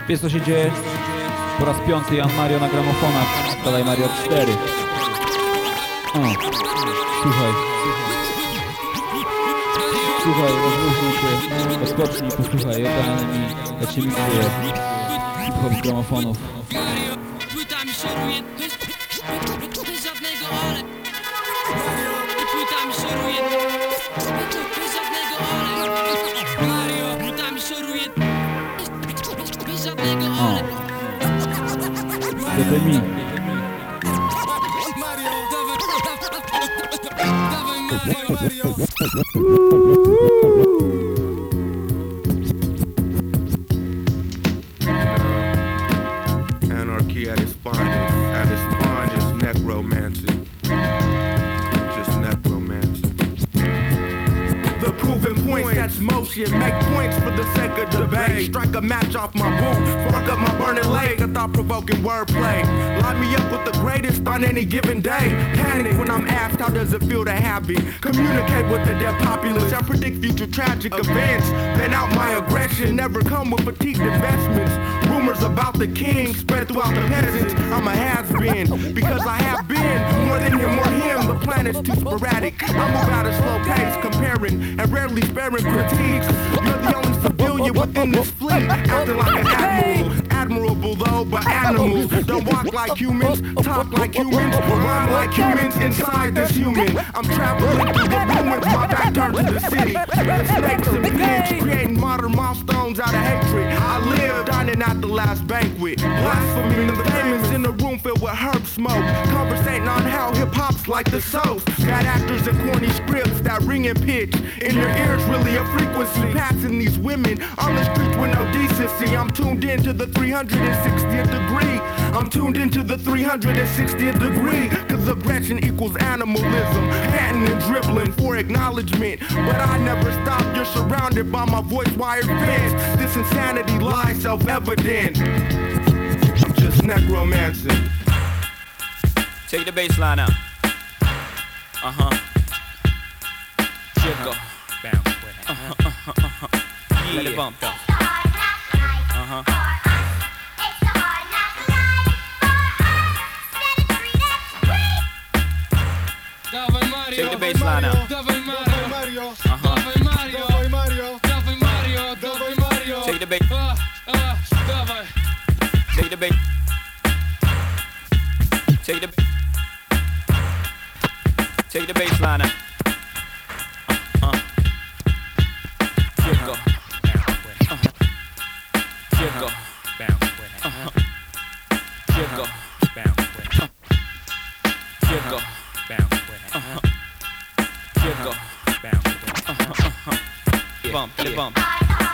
Wiesz co się dzieje? Po raz 5 Jan Mario na gramofonach. Dodaj Mario 4. O, słuchaj. Słuchaj, rozluźnij się. Odpocznij, posłuchaj. Ja cię miksuję. Hip-hop z gramofonów. Płyta mi szoruje, bez żadnego ale. I płyta mi szoruje, bez żadnego ale. Mario, płyta mi szoruje, bez żadnego ale. Dodaj mi. Dawaj Mario. Anarchy at its finest, necromancy. Just necromancy. The proven points, that's motion. Make points for the sake of debate. Strike a match off my boot, spark up my burning leg. A thought-provoking wordplay. Line me up with the greatest on any given day. Panic when I'm asked how does it feel to have me. Communicate with the dead populace. I predict future tragic events. Then out my aggression, never come with fatigued investments. Rumors about the king spread throughout the peasants. I'm a has-been, because I have been more than him or him. The planet's too sporadic. I move at a slow pace, comparing and rarely sparing critiques. You're the only civilian within this fleet, acting like an admiral. Admirable though, but animals don't walk like humans, talk like humans, rhyme like humans inside this human. I'm traveling through the ruins, my back turned to the city. The snakes and pigs creating modern milestones out of hatred. I live dining at the last banquet. Blasphemy and the famous in a room filled with herb smoke. Conversating on how hip-hop's like the soast. Bad actors and corny scripts that ring and pitch. In your ears really a frequency. Passing these women on the streets with no decency. I'm tuned into the 360th degree. I'm tuned into the 360th degree. Cause aggression equals animalism. Panting and dribbling for acknowledgement. But I never stop, you're surrounded by my voice wired fence. This insanity lies self-evident. I'm just necromancing. Take the bass line out. Jiggle. Bounce with it. Yeah. Let it bump though. Dawaj Mario. Take the bass line out. Dawaj Mario. Dawaj Mario. Dawaj Mario. Dawaj Mario. Dawaj Mario. Take the bass. Dawaj. Take the bass. Take the. Take the bass line out. Jiggle. Jiggle. Jiggle. Jiggle. Jiggle. Bump, let it bump.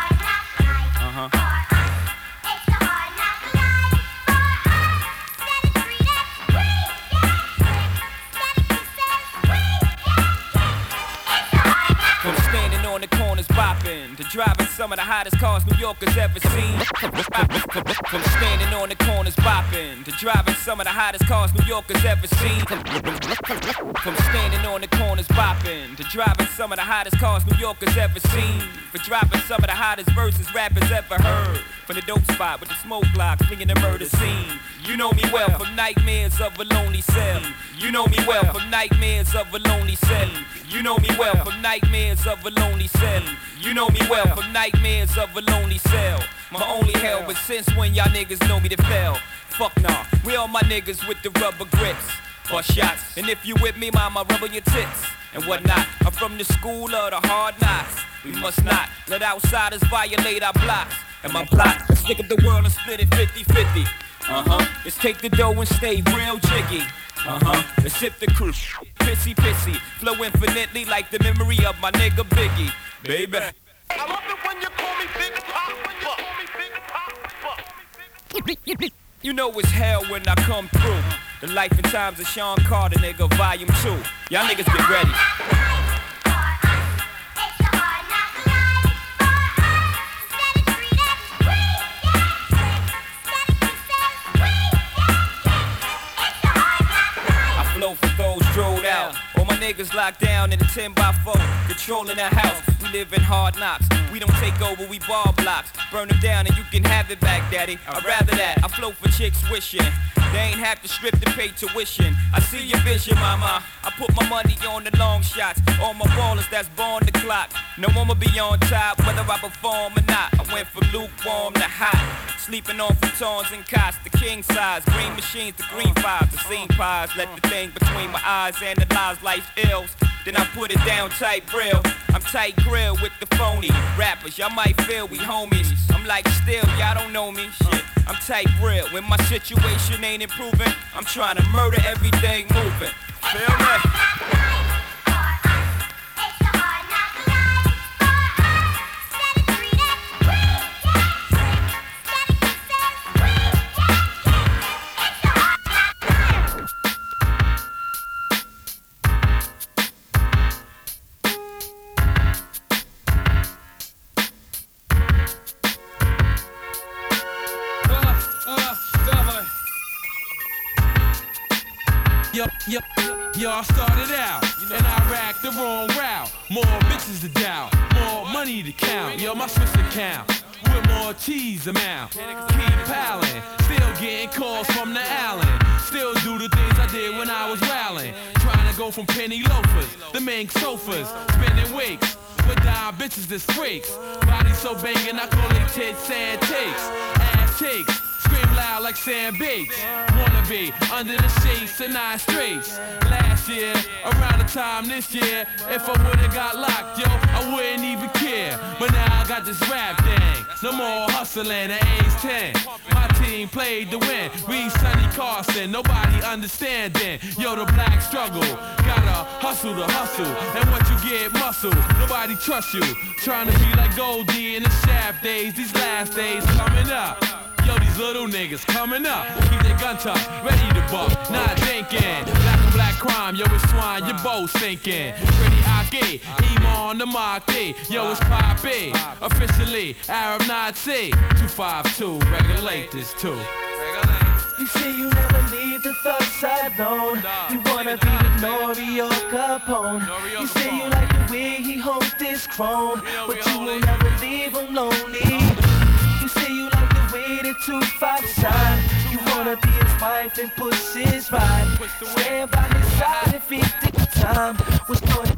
From standing on the corners bopping to driving some of the hottest cars New Yorkers ever seen. From standing on the corners bopping to driving some of the hottest cars New Yorkers ever seen. From standing on the corners bopping to driving some of the hottest cars New Yorkers ever seen. For dropping some of the hottest verses rappers ever heard. From the dope spot with the smoke block, flinging the murder scene. You know me well from nightmares of a lonely cell. You know me well from nightmares of a lonely cell. You know me well from nightmares of a lonely cell. You know me well from nightmares of a lonely cell. My only hell, but since when y'all niggas know me to fail? Fuck nah, we all my niggas with the rubber grips. Bust shots, and if you with me, mama, rub on your tits and whatnot. I'm from the school of the hard knocks. We must not let outsiders violate our blocks. And my plot, let's stick up the world and split it 50-50. Let's take the dough and stay real jiggy. Let's sip the cruise, pissy, flow infinitely like the memory of my nigga Biggie, baby. I love it when you call me Big Pop. You know it's hell when I come through. The life and times of Sean Carter, nigga, volume 2. Y'all niggas get ready. niggas locked down in a 10x4, controlling the house. We live in hard knocks. We don't take over, we ball blocks. Burn them down and you can have it back, daddy. I'd rather that. I float for chicks wishing they ain't have to strip to pay tuition. I see your vision, mama. I put my money on the long shots. All my ballers that's born the clock. No one will be on top, whether I perform or not. I went from lukewarm to hot. Sleeping on futons and cots, the king size. Green machines, the green fives, the scene pies. Let the thing between my eyes analyze life's ills. Then I put it down tight real. I'm tight grill with the phony rappers. Y'all might feel we homies. I'm like still, y'all don't know me. Shit, I'm tight real. When my situation ain't improving, I'm trying to murder everything moving. Feel me? Yo, I started out, and I racked the wrong route. More bitches to doubt, more money to count. Yo, my Swiss account, with more cheese amount. Keep piling, still getting calls from the Allen. Still do the things I did when I was wildin'. Trying to go from penny loafers, the mink sofas, spinning wigs. With dime bitches that's freaks. Body so bangin', I call it tits and takes. Ass cheeks. Scream loud like Sam Bates. Wanna be under the shades and 9 straights. Last year, around the time this year, if I would've got locked, yo, I wouldn't even care. But now I got this rap thing. No more hustling at age 10. My team played to win. Reed, Sonny Carson, nobody understanding. Yo, the black struggle. Gotta hustle to hustle. And once you get muscle, nobody trusts you. Trying to be like Goldie in the Shaft days. These last days coming up. Yo, these little niggas coming up. Keep their gun tucked, ready to buck, not thinking. Black on black crime, yo, it's swine, you both stinking. Pretty Aki, Emo on the marquee. Yo, it's Poppy, officially Arab Nazi. 252, regulate this too. You say you never leave the thug side alone. You wanna be with Nori or Capone. You say you like the way he holds this chrome, but you will never leave him lonely. You say you like the way the 2-5 shine. You wanna be his wife and push his ride. Stand by his side if he take the time. What's going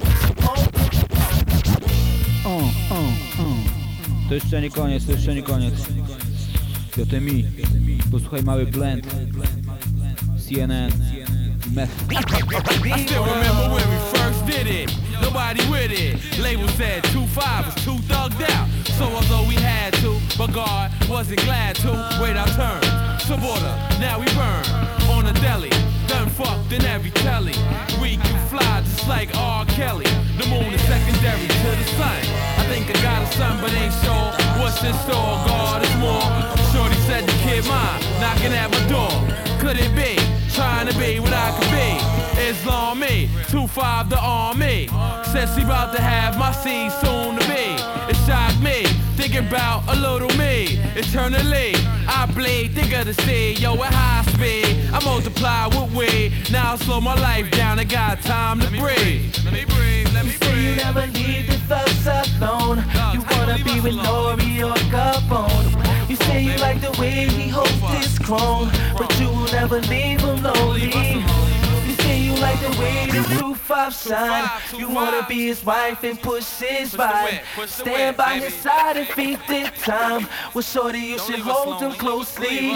To jeszcze nie koniec, to jeszcze nie koniec. JMI, posłuchaj mały blend. CNN, meth. I still remember when we first did it. Nobody with it. Label said 2-5 was too thugged out. So although we had to, but God wasn't glad to. Wait our turn. Some order, now we burn. On a deli, done fucked in every telly. We can fly just like R. Kelly. The moon is secondary to the sun. I think I got a son, but ain't sure what's in store. God is more. Shorty said the kid mine, knocking at my door. Could it be? Trying to be what I could be. Islam me, 2-5 the army. Says he about to have my seed soon to be. It shocked me, thinking about a little me. Eternally, I bleed, think of the sea. Yo, at high speed, I multiply with weed. Now I slow my life down, I got time to breathe. Let me breathe, let me You say you never leave the thugs alone. You wanna be with Nori or Capone. You say you like the way he holds this chrome, but you will never leave him lonely. You say you like the way the 2-5 shine. You wanna be his wife and push his ride. Stand by his side if he did time. Well, shorty, you should hold him closely.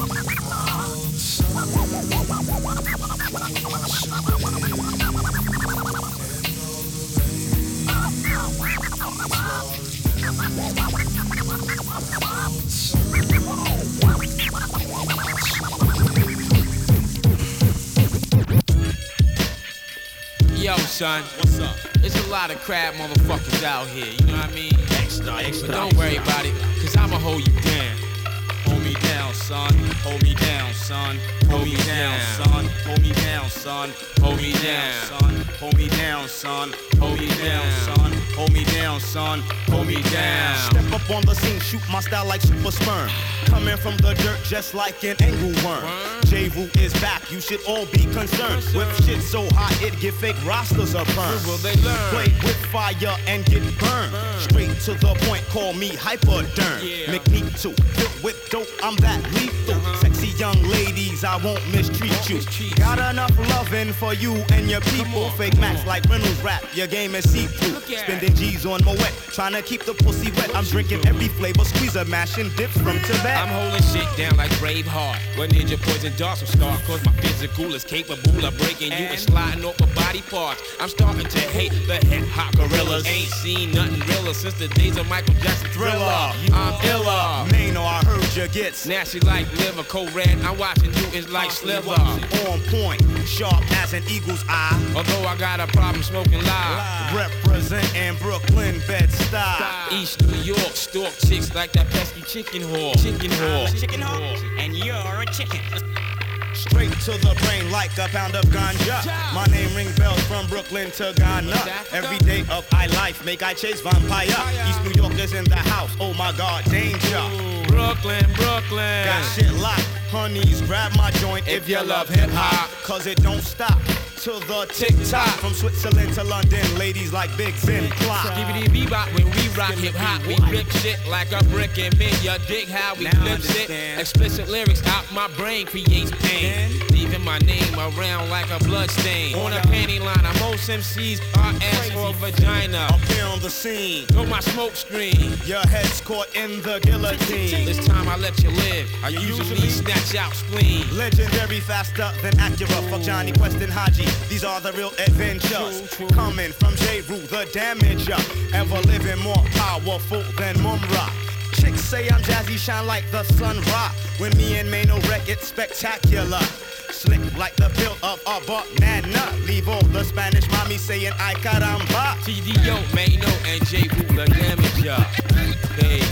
Yo, son, what's up? There's a lot of crab motherfuckers out here, you know what I mean? Extra. But don't worry about it, cause I'ma hold you down. Hold me down, son. Hold me down, son. Hold me down, son. Hold me down, son. Hold me down, son. Hold me down, son. Hold me down, son. Hold me down, son. Hold me down. Step up on the scene, shoot my style like super sperm. Coming from the dirt just like an angleworm. J-Wu is back, you should all be concerned. With shit so hot it give fake rosters a burn. Will they learn? Play with fire and get burned. Straight to the point, call me hypoderm. Yeah. McNeek too, filled with dope, I'm that lethal. Sexy young ladies, I won't mistreat you. Got enough loving for you and your people. Fake max like Reynolds rap, your game is see-through. Spending G's on my wet, trying to keep the pussy wet. I'm drinking every flavor, squeezer, mashing dips from Tibet. I'm holding shit down like Braveheart. When Ninja Poison darts will start, cause my physical is capable of breaking you and sliding off my body parts. I'm starting to hate the hip-hop gorillas. Ain't seen nothing realer since the days of Michael Jackson Thriller. I'm iller. Mano, I heard you get Nasty like liver, cold red. I'm watching you, it's like Slither. on point, sharp as an eagle's eye. Although I got a problem smoking live. Representing Brooklyn, Bed-Stuy. East New York, stalk chicks like that pesky chicken whore. Chicken whore. Chicken whore, and you're a chicken. Straight to the brain like a pound of ganja. My name ring bells from Brooklyn to Ghana. Every day of I life make I chase vampire. East New York is in the house, oh my God, danger. Brooklyn, Brooklyn. Got shit locked, honeys, grab my joint if you love hip-hop. Cause it don't stop to the tick-tock. From Switzerland to London, ladies like Big Zim Clock. Skibbity bebop when we rock hip-hop. We rip shit like a brick and mid. You dig how we Now flip shit. understand. Explicit lyrics out my brain creates pain. Leaving my name around like a blood stain. On a panty line, most MCs are ass or vagina. Up here on the scene, Know my smoke stream. your head's caught in the guillotine. This time I let you live. I usually snatch out spleen. Legendary, faster than Acura. Fuck Johnny Quest and Haji. These are the real adventures. Coming from J-Ru, the damager. Ever living more powerful than Mumra. Chicks say I'm jazzy, shine like the sun rock. When me and Mano wreck it spectacular. Slick like the build of a banana. Leave all the Spanish mommy saying ay caramba. TDO, Mano, and J-Wu, the damager. Hey.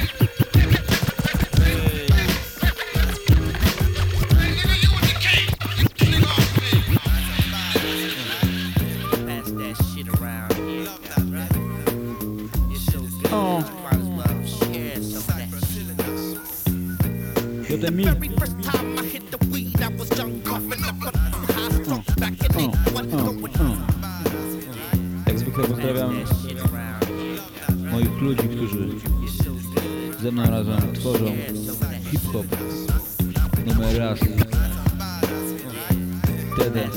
Yo te mi. Jak zwykle pozdrawiam moich ludzi, którzy ze mną razem tworzą hip-hop numer raz. Dede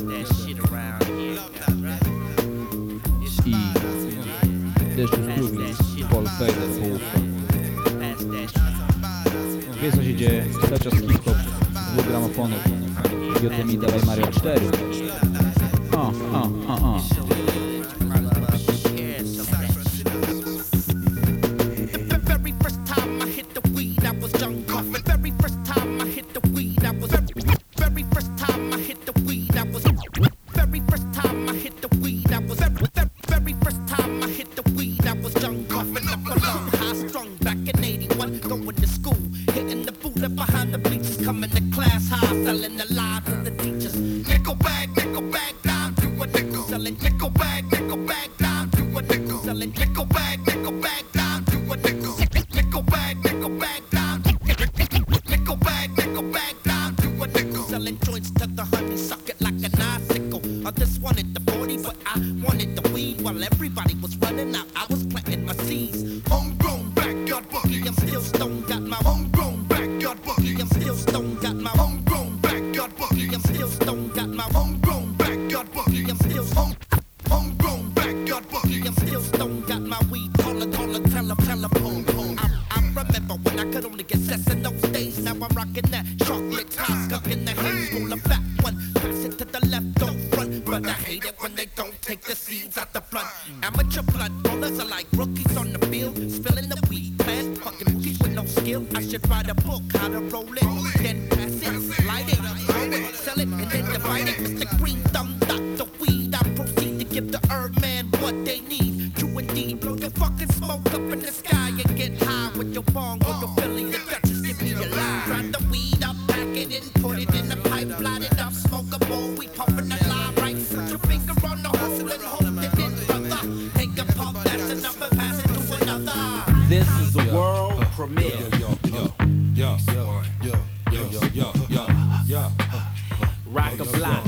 i Deszczu z Klubi, Paul Fader, połówka. Wie co się dzieje, cały czas hip-hop, dwóch gramofonów. Jotem i dawaj Mario 4. I remember when I could only get sets in those days. Now I'm rocking that chocolate it when they don't take the seeds out the blood. Amateur blood rollers are like rookies on the field, spilling the weed, man, fucking rookies with no skill. I should write a book, how to roll it, then pass it, light it, roll it, sell it, and then divide it. Mr. Green Thumb, Dr. Weed, I proceed to give the herb man what they need. True indeed, blow your fucking smoke up in the sky and get high with your bong or your Philly. The Dutchess give me a lie. Grind the weed up, pack it in, put it in the pipe, light it up, smoke a bowl, we pumping that line right. Put your finger on the hustle and hold it in, brother. Take a puff, that's enough, and pass it to another. This is the world premiere. Rock a block.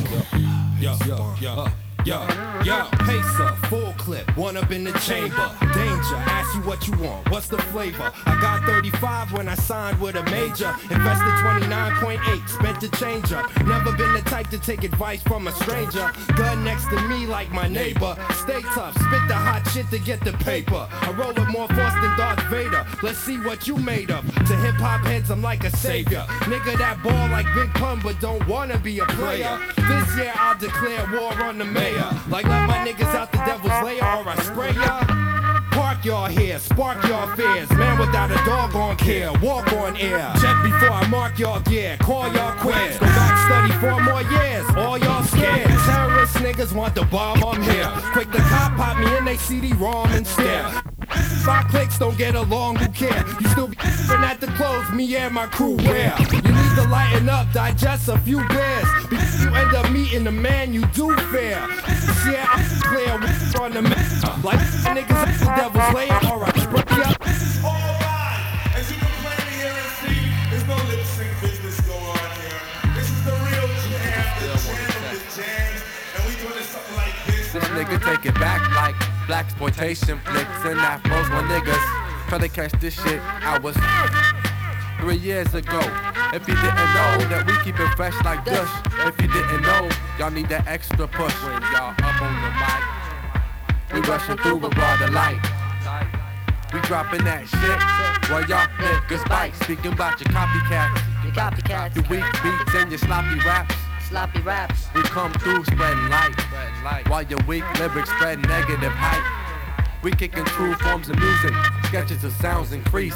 Pacer, full clip, one up in the chamber. Danger, ask you what you want, what's the flavor? I got 35 when I signed with a major. Invested 29.8, spent the change up. Never been the type to take advice from a stranger. Gun next to me like my neighbor. Stay tough, spit the hot shit to get the paper. I roll with more force than Darth Vader. Let's see what you made of. To hip hop heads, I'm like a savior. Nigga that ball like Big Pun, but don't wanna be a player. This year I'll declare war on the mayor. Like let my niggas out the devil's lair or I spray ya. Park y'all here, spark y'all fears. Man without a doggone care, walk on air. Check before I mark y'all gear, call y'all quits. Go back study 4 more years, all y'all scared. Terrorist niggas want the bomb, I'm here. Quick to cop pop me in they CD-ROM and stare. 5 clicks don't get along, who care? You still be at the clothes me and my crew wear. You need to lighten up, digest a few beers. Because you end up meeting the man you do fear. Yeah, I'm clear on the map. Like niggas at the devil's lair, alright, spray up. Alright, as you can plainly hear and see, there's no lip sync business going on here. This is the real jam, the jam of the jams, and we doing something like this. This nigga take it back like blaxploitation flicks and afros. My niggas try to catch this shit. I was 3 years ago. If you didn't know that we keep it fresh like Dush. If you didn't know, y'all need that extra push when y'all up on the mic. We rushing through with all the light. We dropping that shit while y'all niggas bite. Speaking about your copycats. Your copycats. Your weak beats and your sloppy raps. Sloppy raps. We come through spreading light. While your weak lyrics spread negative hype. We kicking true forms of music. Sketches of sounds increase.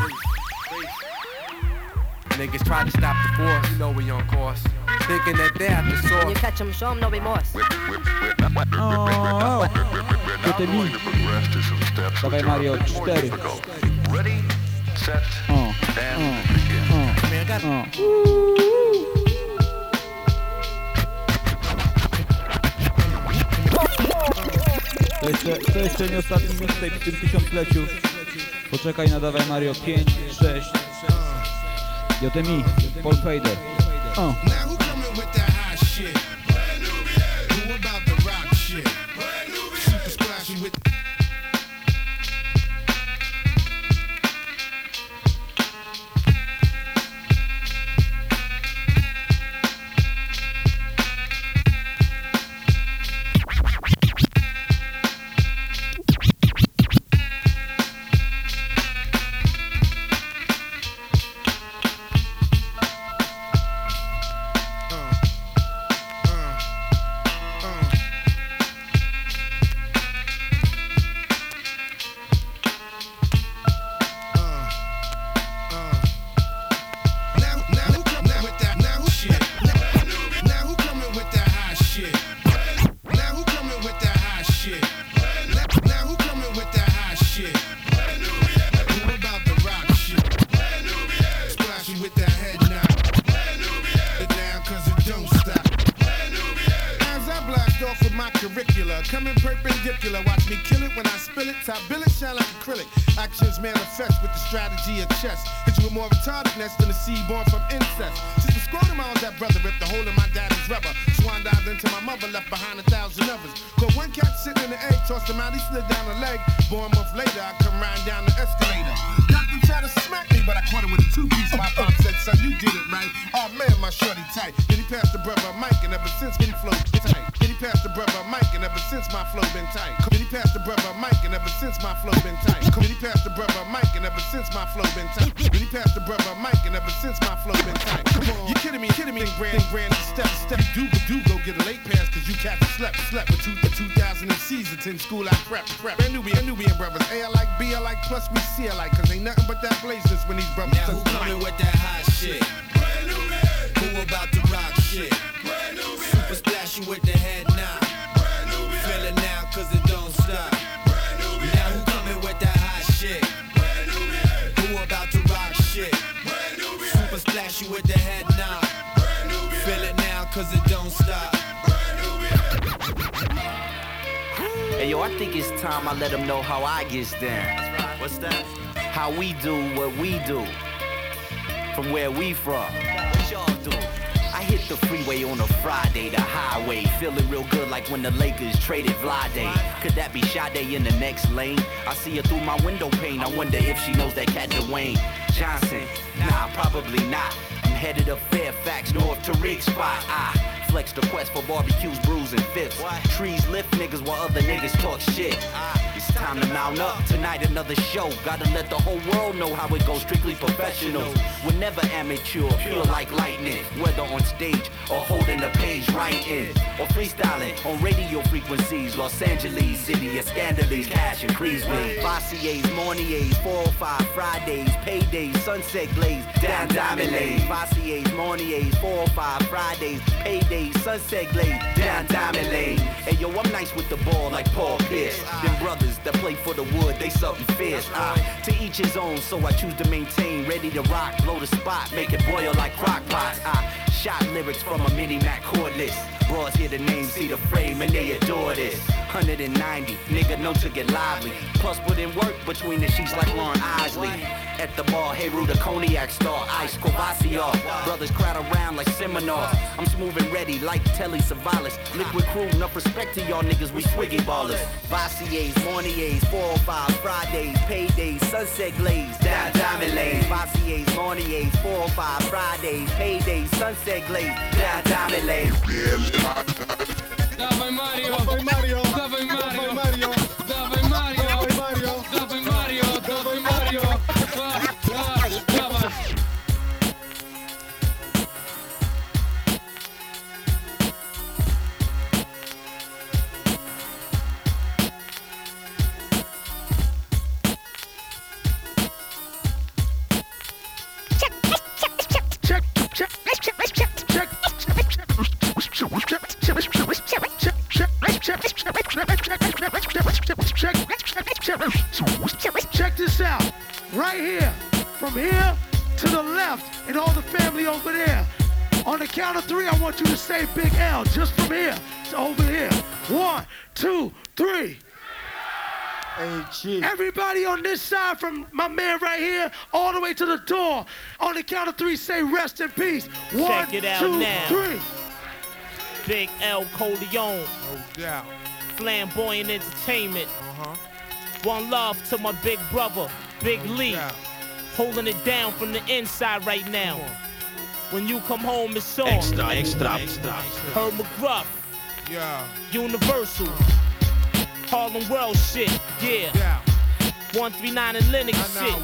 Niggas try to stop the force, you know we on course. Thinking that they have the source. When you catch them, show them no remorse. Ty mi. Dawaj Mario, 4. Ready, set, and begin. To jeszcze nie ostatni mixtape w tym 1000-leciu. Poczekaj na Dawaj Mario 5, 6. JMI, Paul Fader. Now who coming with that hot shit? Who about the rock shit? Super splashy with coming perpendicular. Watch me kill it when I spill it. Top bill it, shine like acrylic. Actions manifest with the strategy of chess. Hit you with more retardedness than a seed born from incest. Since the scrotum I was that brother ripped the hole in my daddy's rubber. Swan dived into my mother, left behind 1,000 others. Caught one cat sitting in the egg, tossed him out, he slid down a leg. Born a month later, I come riding down the escalator. Doctor tried to smack me, but I caught it with a two-piece. My pop said, son, you did it right. Oh man, my shorty tight. Then he passed the brother Mike, and ever since he flow tight. Then he passed the brother Mike, and ever since my flow been tight. Then he passed the brother Mike, and ever since my flow been tight. Then he passed the brother Mike, and ever since my flow been tight. Then he passed the brother Mike, and ever since my flow been tight. Come on, you kidding me, grand, step, do go get a late pass, cause you cats slept with 2000 season school I prep. Brand Nubian brothers, A I like, B I like, plus we C I like, cause ain't nothing but that blazeness when these brothers. Now who coming with that hot shit? Brand Nubian. Who about to rock shit? Brand Nubian. Super splash you with the head nod. Brand Nubian. Feel it now cause it don't stop. Brand Nubian. Now who coming with that hot shit? Brand Nubian. Who about to rock shit? Brand Nubian. Super splash you with the head nod. Brand Nubian. Feel it now cause it don't stop. Hey yo, I think it's time I let them know how I gets down. What's that? How we do what we do. From where we from. What y'all do? I hit the freeway on a Friday, the highway. Feeling real good like when the Lakers traded Vlade. Could that be Sade in the next lane? I see her through my window pane. I wonder if she knows that cat Dwayne Johnson. Nah, probably not. I'm headed up Fairfax, north to Rig Spot. Flex the quest for barbecues, brews, and fifths. Trees lift niggas while other niggas talk shit. It's time to mount up. Tonight another show. Gotta let the whole world know how it goes. Strictly professionals. We're never amateur, pure like lightning. Whether on stage or holding the page writing or freestyling on radio frequencies. Los Angeles, city of scandalous, cash and Creasby. Vassiers, Morniers, 405 Fridays, paydays, sunset glaze, down diamond lanes. Vassiers, Morniers, 405 Fridays, paydays, sunset glaze, down diamond lane. Hey yo, I'm nice with the ball like Paul Pierce. Them brothers that play for the wood, they something fierce. To each his own, so I choose to maintain. Ready to rock, blow the spot, make it boil like crock pots. Shot lyrics from a mini Mac cordless. Bros hear the name, see the frame, and they adore this. 190, nigga know to get lively. Plus put in work between the sheets like Lauren Isley. At the bar, hey Rue, the cognac star, Ice Kovaciov. Brothers crowd around like seminars. I'm smooth and ready like Telly Savalas. Liquid crew, enough respect to y'all niggas, we swiggy ballers. Vassiers, Morniers, 405 Fridays, paydays, sunset glaze, down diamond lanes. Vassiers, Morniers, 405 Fridays, paydays, sunset glaze, down diamond lanes. Dawaj Mario, dawaj Mario, dawaj Mario, Mario, dawaj Mario, dawaj Mario, dawaj Mario, dawaj Mario, dawaj. Check this out. Right here, from here to the left, and all the family over there. On the count of three, I want you to say Big L, just from here to over here. 1, 2, 3. Everybody on this side, from my man right here all the way to the door. On the count of three, say rest in peace. 1, Check it out 2, now. 3. Big L Coleon. No doubt. Flamboyant Entertainment. One love to my big brother, Big Lee. Holding it down from the inside right now. When you come home, it's on. Extra. Herb McGruff. Yeah. Universal. Harlem World shit. Yeah. 139 and Linux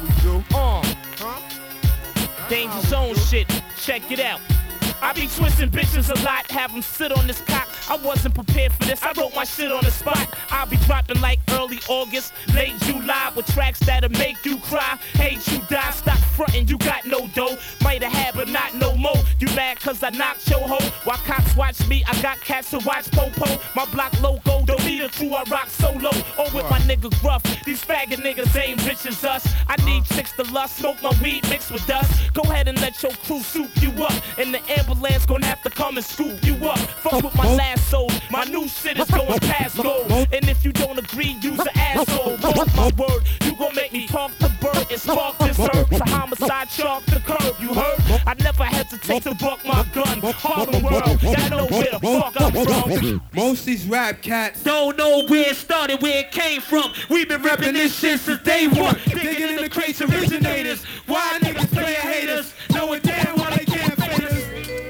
shit. Danger Zone shit. Check it out. I be twisting bitches a lot, have them sit on this cock. I wasn't prepared for this, I wrote my shit on the spot. I'll be dropping like early August, late July, with tracks that'll make you cry. Hate you die, stop frontin', you got no dough. Might have had, but not no more. You mad cause I knocked your hoe? While cops watch me, I got cats who watch Popo. My block logo, don't need a crew, I rock solo. Or with my nigga Gruff, these faggot niggas ain't rich as us. I need chicks to lust, smoke my weed mixed with dust. Go ahead and let your crew soup you up. In the ambulance, gonna have to come and scoop you up. Fuck with my last soul, my new shit is going past gold. And if you don't agree, use an asshole. Mark my word, you gon' make me talk the bird and spark this herb. To homicide, chalk the curb, you heard? I never hesitate to buck my gun. Harlem World, y'all know where the fuck I'm from. Most these rap cats don't know where it started, where it came from. We've been repping this shit since day one. Digging in the crates originators. Why niggas playin' haters? Knowing damn well they can't fade us.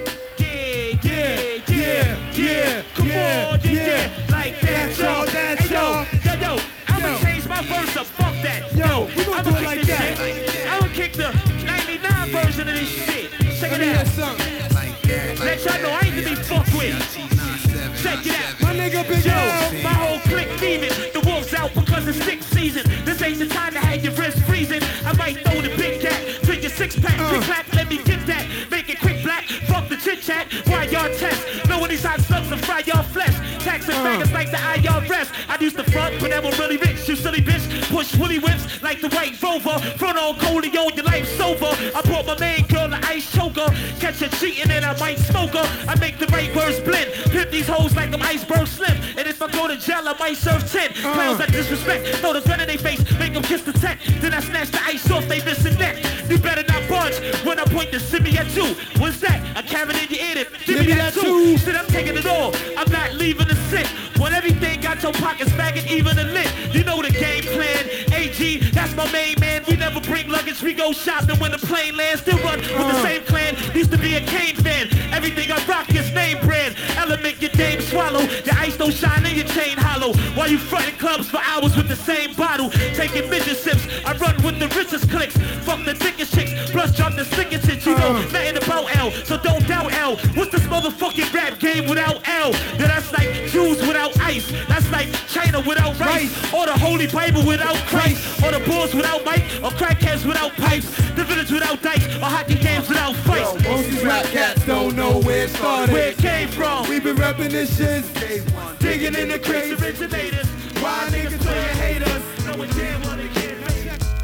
Yeah. Come on, yeah. Like that, y'all. Yo, I'ma change my verse up. Fuck that. Yo, we gon' do it like that. I'ma kick the 99 version of this shit. Check it out. Let y'all know I ain't to be fucked with. Check it out. My nigga Big L. My whole clique thieving. The wolf's out because it's sick season. This ain't the time to have your wrist freezing. I might throw the big cat to your six-pack. Quick clap, let me get that. Make it quick black. Fuck the chit-chat. Why y'all test? Knowing these hot slugs will fry y'all flesh. Tax and faggots like the IRS. I used to front, but never really rich. You silly bitch. Push woolly whips like the white Rover. Front on Coleon, your life sober. I brought my main girl the ice choker. Catch her cheating and I might smoke her. I make the right words blend. Pimp these hoes like I'm iceberg slim. And if I go to jail, I might serve 10. Clowns that disrespect. Throw the gun in their face. Make them kiss the tech. Then I snatch the ice off they missing neck. You better not budge when I point the simi at you. What's that? A cavern in your ear. Give me that too. Said I'm taking it all. I'm not leaving the sit. When everything got your pockets bagging, even a lit. You know the game plan. AG, that's my main man. We never bring luggage. We go shopping when the plane lands. Still run with the same clan. Used to be a Kane fan. Everything I rock is name brand. Element your name swallow. Your ice don't shine and your chain hollow. While you fronting clubs for hours with the same bottle. Taking midget sips. I run with the richest clicks. Fuck the thickest chicks. Plus drop the sickest hits. You know nothing about L. So don't doubt L. What's this motherfucking rap game without L? Yeah, that's like Jews without ice. That's like China without rice. Or the Holy Bible without Christ. Or the Bulls without Mike. Or crackheads without pipes. The village without dice. Or hockey games without fights. Yo, most these rap cats don't know where it started, where it came from. We've been repping this shit. Digging in the crates originators. Why niggas playin' haters? Knowing damn well they can't fade us.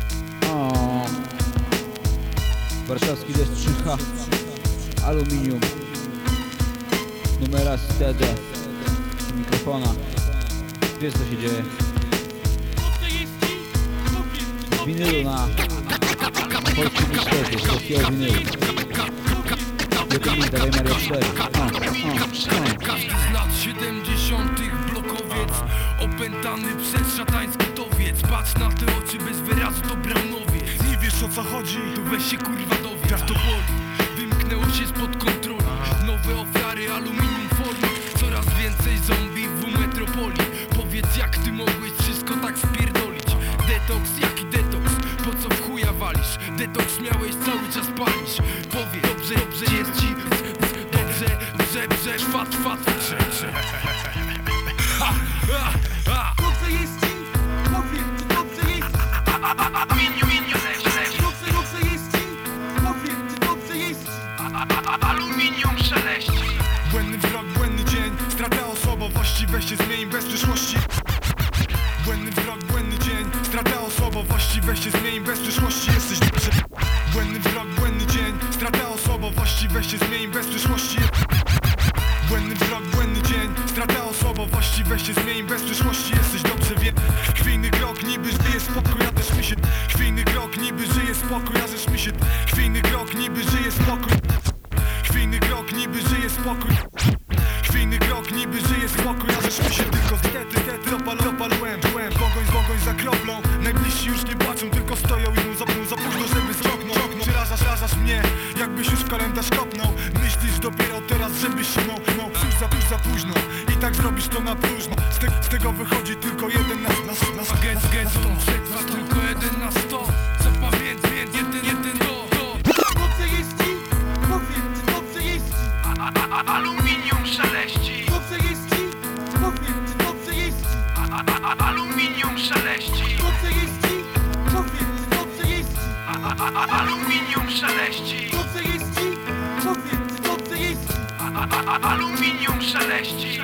Warszawski deszcz 3H. Aluminium. Numera z TD. Mikrofona. Wiesz co się dzieje. Z winylu na polskim niestety. Z polskiego winylu. Jotem dawaj Mario 4. Każdy z lat 70. blokowiec, opętany przez szatański towiec. Patrz na te oczy bez wyrazu, to braunowiec. Nie wiesz o co chodzi, to weź się kurwa dowiedz. To boli, wymknęło się spod kontroli. Nowe ofiary, aluminium folii. Coraz więcej zombie w metropolii. Powiedz jak ty mogłeś wszystko tak spierdolić. Detoks, jaki detoks? Po co w chuja walisz? Detoks miałeś cały czas palić. Powiedz, dobrze jest ci. Dobrze, trwa, Dobrze jest ci, powiedz, dobrze jest. Dobrze jest ci, powiedz, dobrze jest. Aluminium szeleści. Błędny wzrok, błędny dzień. Strata osobowości, weź się zmień bez przyszłości. Błędny wzrok, błędny dzień. Strata osobowości, weź się zmień bez przyszłości. Jesteś dobrze. Błędny wzrok, błędny dzień. Strata osobowości, weź się zmień bez przyszłości. Błędny wzrok, błędny dzień. Strata osobowości, weź się zmień bez przyszłości. Jesteś dobrze wie. Chwiejny krok, niby żyje spokój, a też mi się. Chwiejny krok, niby żyje spokój, a też mi się. Chwiejny krok, niby żyje spokój. Chwiejny krok, niby żyje spokój. Chwiejny krok, niby żyje spokój, a też mi się. Tylko z dopalłem. Pogoń za kroplą. Najbliżsi już nie płaczą, tylko stoją i za późno, żeby zroknąć. Przerażasz mnie, jakbyś już w kalendarz kopnął. Myślisz dopiero teraz, żebyś no, już za późno. I tak zrobisz to na próżno. Z tego wychodzi tylko jeden na Getson przetrwa tylko jeden na 100. Zapamiętaj, jeden do. Dobrze jest ci, powiedz, dobrze jest ci. Aluminium szeleści. Dobrze jest ci, powiedz, dobrze jest ci. Aluminium szeleści. Dobrze jest ci, powiedz, dobrze jest ci. Aluminium szeleści. Dobrze jest ci, powiedz, dobrze jest ci. Aluminium szeleści.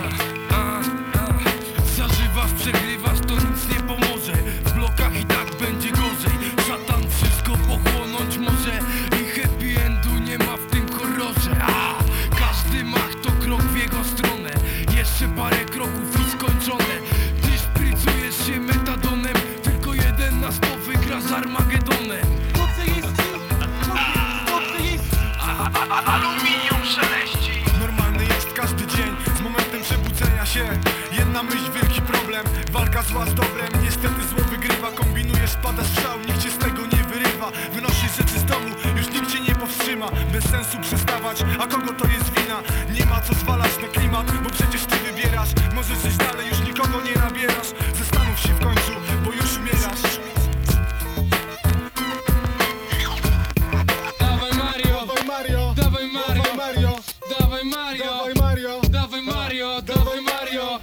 Zażywasz, przegrywasz, to nic nie pomoże. W blokach i tak będzie gorzej. Szatan wszystko pochłonąć może. I happy endu nie ma w tym horrorze. Każdy mach to krok w jego stronę. Jeszcze parę kroków i skończone. Ty szpricujesz się metadonem. Tylko jeden na 100 wygrasz Armagedonem. Dobrze jest ci, powiedz, dobrze jest ci. Aluminium szeleści. Normalny jest każdy dzień. Z momentem Jedna myśl, wielki problem, walka zła z dobrem. Niestety zło wygrywa, kombinujesz, pada strzał, nikt cię z tego nie wyrywa. Wynosisz rzeczy z domu, już nikt cię nie powstrzyma. Bez sensu przestawać, a kogo to jest wina? Nie ma co zwalać na klimat, bo przecież ty wybierasz. Możesz iść dalej, już nikogo nie nabierasz. Zastanów się w końcu, bo już umierasz. Dawaj Mario, dawaj Mario, dawaj Mario, dawaj Mario, dawaj Mario, dawaj Mario, dawaj Mario.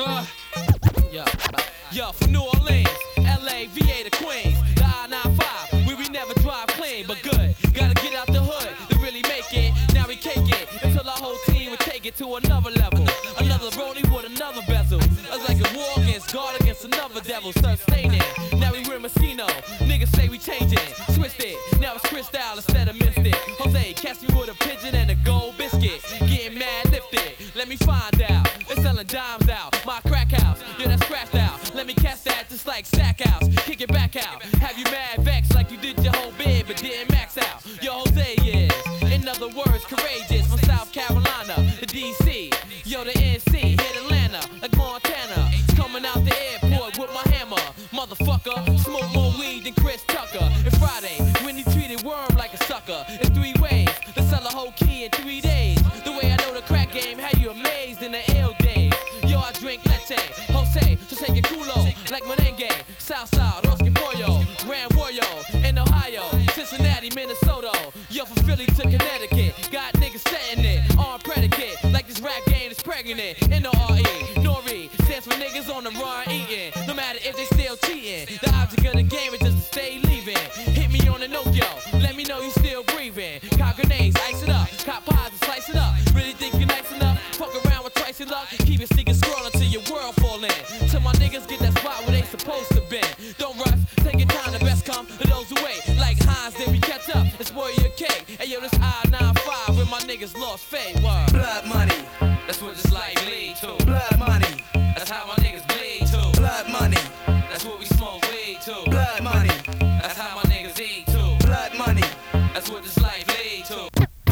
Yo, from New Orleans, LA, VA to Queens, the I-95, where we never drive clean, but good. Gotta get out the hood to really make it. Now we cake it until our whole team would take it to another level. Another rollie with another bezel. It's like a war against God against another devil. Sustaining. Now we wear Moschino. Niggas say we changing, switched it. Now it's Cristal instead of Mystic. Jose, catch me with a pigeon and a gold biscuit. Getting mad lifted. Let me find out. They're selling dimes out. My crack house, yeah, that's scratched out. Let me catch that just like Stackhouse. Kick it back out. Have you mad vexed like you did your whole bid but didn't max out? Yo, Jose is, in other words, courageous. From South Carolina to DC. Yo, the NC, hit Atlanta like Montana. Coming out the airport with my hammer. Motherfucker, smoke more weed than Chris Tucker. And Friday, when he treated Worm like a sucker. It's 3 ways to sell a whole key in 3 days. The way I know the crack game had you amazed in the ill days. Yo, I drink leche, Jose, so take your culo like merengue. Southside, Rosque Pollo, Grand Warrior in Ohio, Cincinnati, Minnesota. Yo, from Philly to Connecticut, got niggas setting it on predicate like this rap game is pregnant. N-O-R-E, Nori stands for niggas on the run eating. No matter if they still cheating, the object of the game is just to stay leaving. Hit me on the Nokia, let me know you still breathing. Cop grenades, ice it up, cop pies and slice it up. Really think you're nice enough? Fuck around with twice your luck. Keep your sneakers scrolling till your world fall in. Till my niggas get that spot where they supposed to be. Don't rush, take your time, the best come to those who wait. Like Hines, then we catch up and spoil your cake. Hey yo, this I-95 where my niggas lost faith. Word. Blood money, That's what this life lead to. blood money, That's how my niggas bleed to. blood money, That's what we smoke weed to. blood money, That's how my niggas eat to. blood money, That's what this life lead to.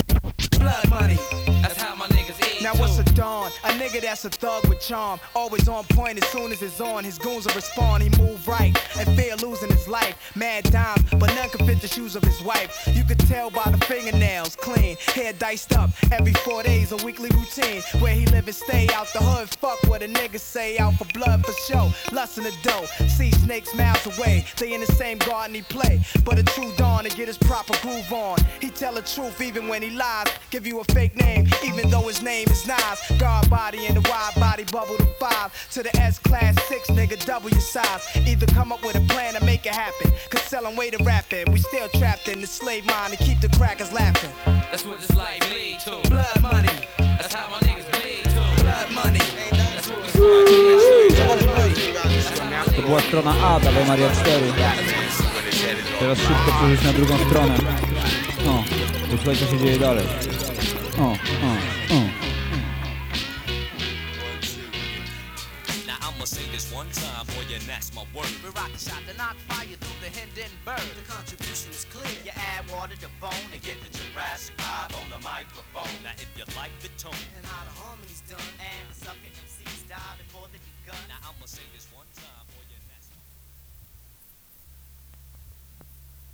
blood money. That's how my niggas eat Now to. what's a dawn? A nigga that's a thug with charm. Always on point as soon as it's on. His goons will respond. He move right and fear losing his life. Mad dimes, but none can fit the shoes of his wife. You could tell by the fingernails clean. Hair diced up every 4 days. A weekly routine where he live and stay out the hood. Fuck what a nigga say. Out for blood for show. Lust in the dough. See snakes miles away. They in the same garden he play. But a true dawn to get his proper groove on. He tell the truth even when he lies. Give you a fake name even though his name is Nas. Guard body and the wide body bubble to 5 to the S class 6, nigga, double your size. Either come up with a plan or make it happen. Cause selling way to rapping. We still trapped in the slave mind and keep the crackers laughing. That's what this life lead to. Blood money, That's how my niggas bleed to. blood money. That's what we smoke weed to. To była strona A, dawaj Mario 4. Teraz szybko przejść na drugą stronę. O, posłuchaj co się dzieje dalej. O. Now I'ma say this one time, boy, and that's my word. We rock the shot to knock fire through the Hindenburg. The contribution is clear. You add water to bone And get the Jurassic vibe on the microphone. Now if you like the tone and how the harmony's done. And the sucker MCs die before they begun.